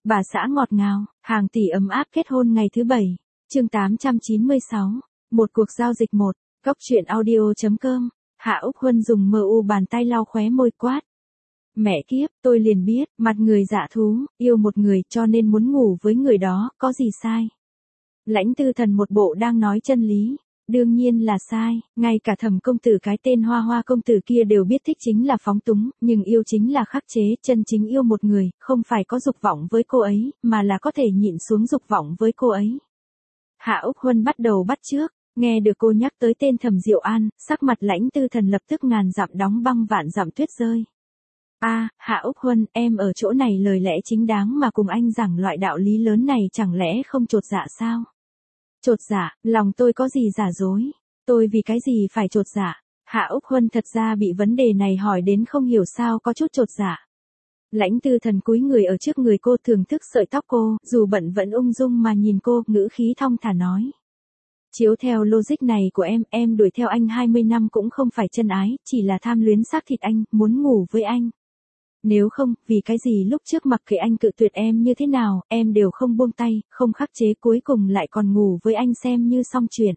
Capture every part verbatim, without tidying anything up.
Bà xã ngọt ngào, hàng tỷ ấm áp kết hôn ngày thứ bảy. Chương tám trăm chín mươi sáu. Một cuộc giao dịch một. Cốc truyện audio chấm com. Hạ Úc Huân dùng mờ u bàn tay lau khóe môi quát. Mẹ kiếp, tôi liền biết, mặt người dạ thú, yêu một người cho nên muốn ngủ với người đó, có gì sai. Lãnh Tư Thần một bộ đang nói chân lý. Đương nhiên là sai, ngay cả Thẩm công tử cái tên Hoa Hoa công tử kia đều biết thích chính là phóng túng, nhưng yêu chính là khắc chế, chân chính yêu một người, không phải có dục vọng với cô ấy, mà là có thể nhịn xuống dục vọng với cô ấy. Hạ Úc Huân bắt đầu bắt chước, nghe được cô nhắc tới tên Thẩm Diệu An, sắc mặt Lãnh Tư Thần lập tức ngàn dặm đóng băng vạn dặm tuyết rơi. A, à, Hạ Úc Huân, em ở chỗ này lời lẽ chính đáng mà cùng anh giảng loại đạo lý lớn này chẳng lẽ không chột dạ sao? Chột dạ, lòng tôi có gì giả dối, tôi vì cái gì phải chột dạ? Hạ Úc Huân thật ra bị vấn đề này hỏi đến không hiểu sao có chút chột dạ. Lãnh Tư Thần cúi người ở trước người cô thưởng thức sợi tóc cô, dù bận vẫn ung dung mà nhìn cô, ngữ khí thong thả nói. Chiếu theo logic này của em, em đuổi theo anh hai mươi năm cũng không phải chân ái, chỉ là tham luyến xác thịt anh, muốn ngủ với anh. Nếu không, vì cái gì lúc trước mặc kệ anh cự tuyệt em như thế nào, em đều không buông tay, không khắc chế cuối cùng lại còn ngủ với anh xem như xong chuyện.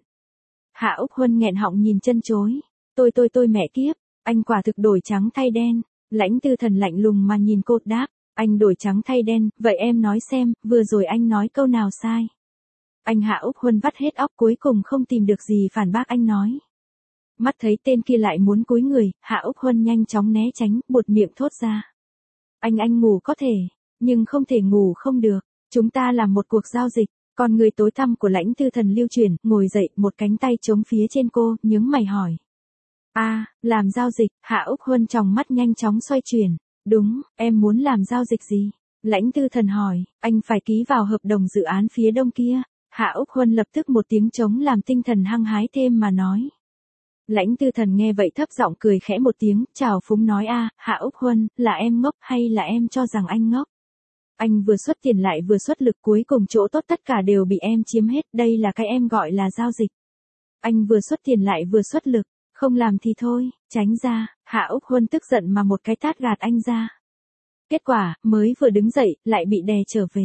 Hạ Úc Huân nghẹn họng nhìn chân chối. Tôi tôi tôi mẹ kiếp, anh quả thực đổi trắng thay đen. Lãnh Tư Thần lạnh lùng mà nhìn cô đáp, anh đổi trắng thay đen, vậy em nói xem, vừa rồi anh nói câu nào sai. Anh Hạ Úc Huân vắt hết óc cuối cùng không tìm được gì phản bác anh nói. Mắt thấy tên kia lại muốn cúi người, Hạ Úc Huân nhanh chóng né tránh, buột miệng thốt ra. Anh anh ngủ có thể, nhưng không thể ngủ không được, chúng ta làm một cuộc giao dịch. Còn người tối tăm của Lãnh Tư Thần lưu chuyển, ngồi dậy, một cánh tay chống phía trên cô, nhướng mày hỏi. A, à, làm giao dịch, Hạ Úc Huân tròng mắt nhanh chóng xoay chuyển. Đúng, em muốn làm giao dịch gì? Lãnh Tư Thần hỏi, anh phải ký vào hợp đồng dự án phía đông kia. Hạ Úc Huân lập tức một tiếng trống làm tinh thần hăng hái thêm mà nói. Lãnh Tư Thần nghe vậy thấp giọng cười khẽ một tiếng, chào phúng nói a, à, Hạ Úc Huân, là em ngốc hay là em cho rằng anh ngốc? Anh vừa xuất tiền lại vừa xuất lực cuối cùng chỗ tốt tất cả đều bị em chiếm hết, đây là cái em gọi là giao dịch. Anh vừa xuất tiền lại vừa xuất lực, không làm thì thôi, tránh ra, Hạ Úc Huân tức giận mà một cái tát gạt anh ra. Kết quả, mới vừa đứng dậy, lại bị đè trở về.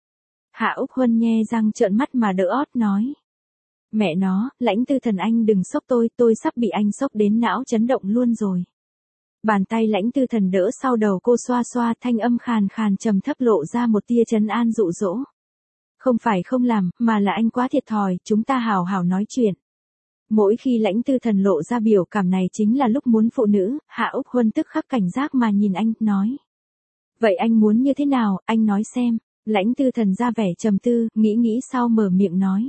Hạ Úc Huân nhe răng trợn mắt mà đỡ ót nói. Mẹ nó, Lãnh Tư Thần anh đừng sốc tôi, tôi sắp bị anh sốc đến não chấn động luôn rồi. Bàn tay Lãnh Tư Thần đỡ sau đầu cô xoa xoa, thanh âm khàn khàn trầm thấp lộ ra một tia trấn an dụ dỗ. Không phải không làm, mà là anh quá thiệt thòi, chúng ta hào hào nói chuyện. Mỗi khi Lãnh Tư Thần lộ ra biểu cảm này chính là lúc muốn phụ nữ, Hạ Úc Huân tức khắc cảnh giác mà nhìn anh, nói. Vậy anh muốn như thế nào, anh nói xem. Lãnh Tư Thần ra vẻ trầm tư, nghĩ nghĩ sau mở miệng nói.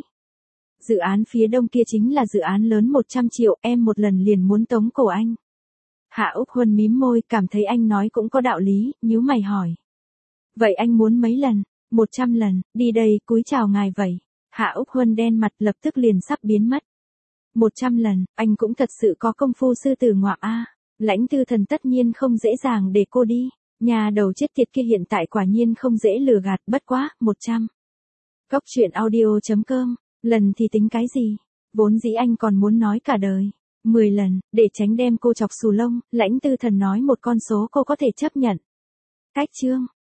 Dự án phía đông kia chính là dự án lớn một trăm triệu, em một lần liền muốn tống cổ anh. Hạ Úc Huân mím môi, cảm thấy anh nói cũng có đạo lý, nhíu mày hỏi. Vậy anh muốn mấy lần? một trăm lần, đi đây, cúi chào ngài vậy. Hạ Úc Huân đen mặt lập tức liền sắp biến mất. một trăm lần, anh cũng thật sự có công phu sư tử ngoạm a. Lãnh Tư Thần tất nhiên không dễ dàng để cô đi. Nhà đầu chết tiệt kia hiện tại quả nhiên không dễ lừa gạt, bất quá, một trăm. Cốc truyện audio chấm com. Lần thì tính cái gì? Vốn dĩ anh còn muốn nói cả đời. mười lần, để tránh đem cô chọc xù lông, Lãnh Tư Thần nói một con số cô có thể chấp nhận. Cách chương.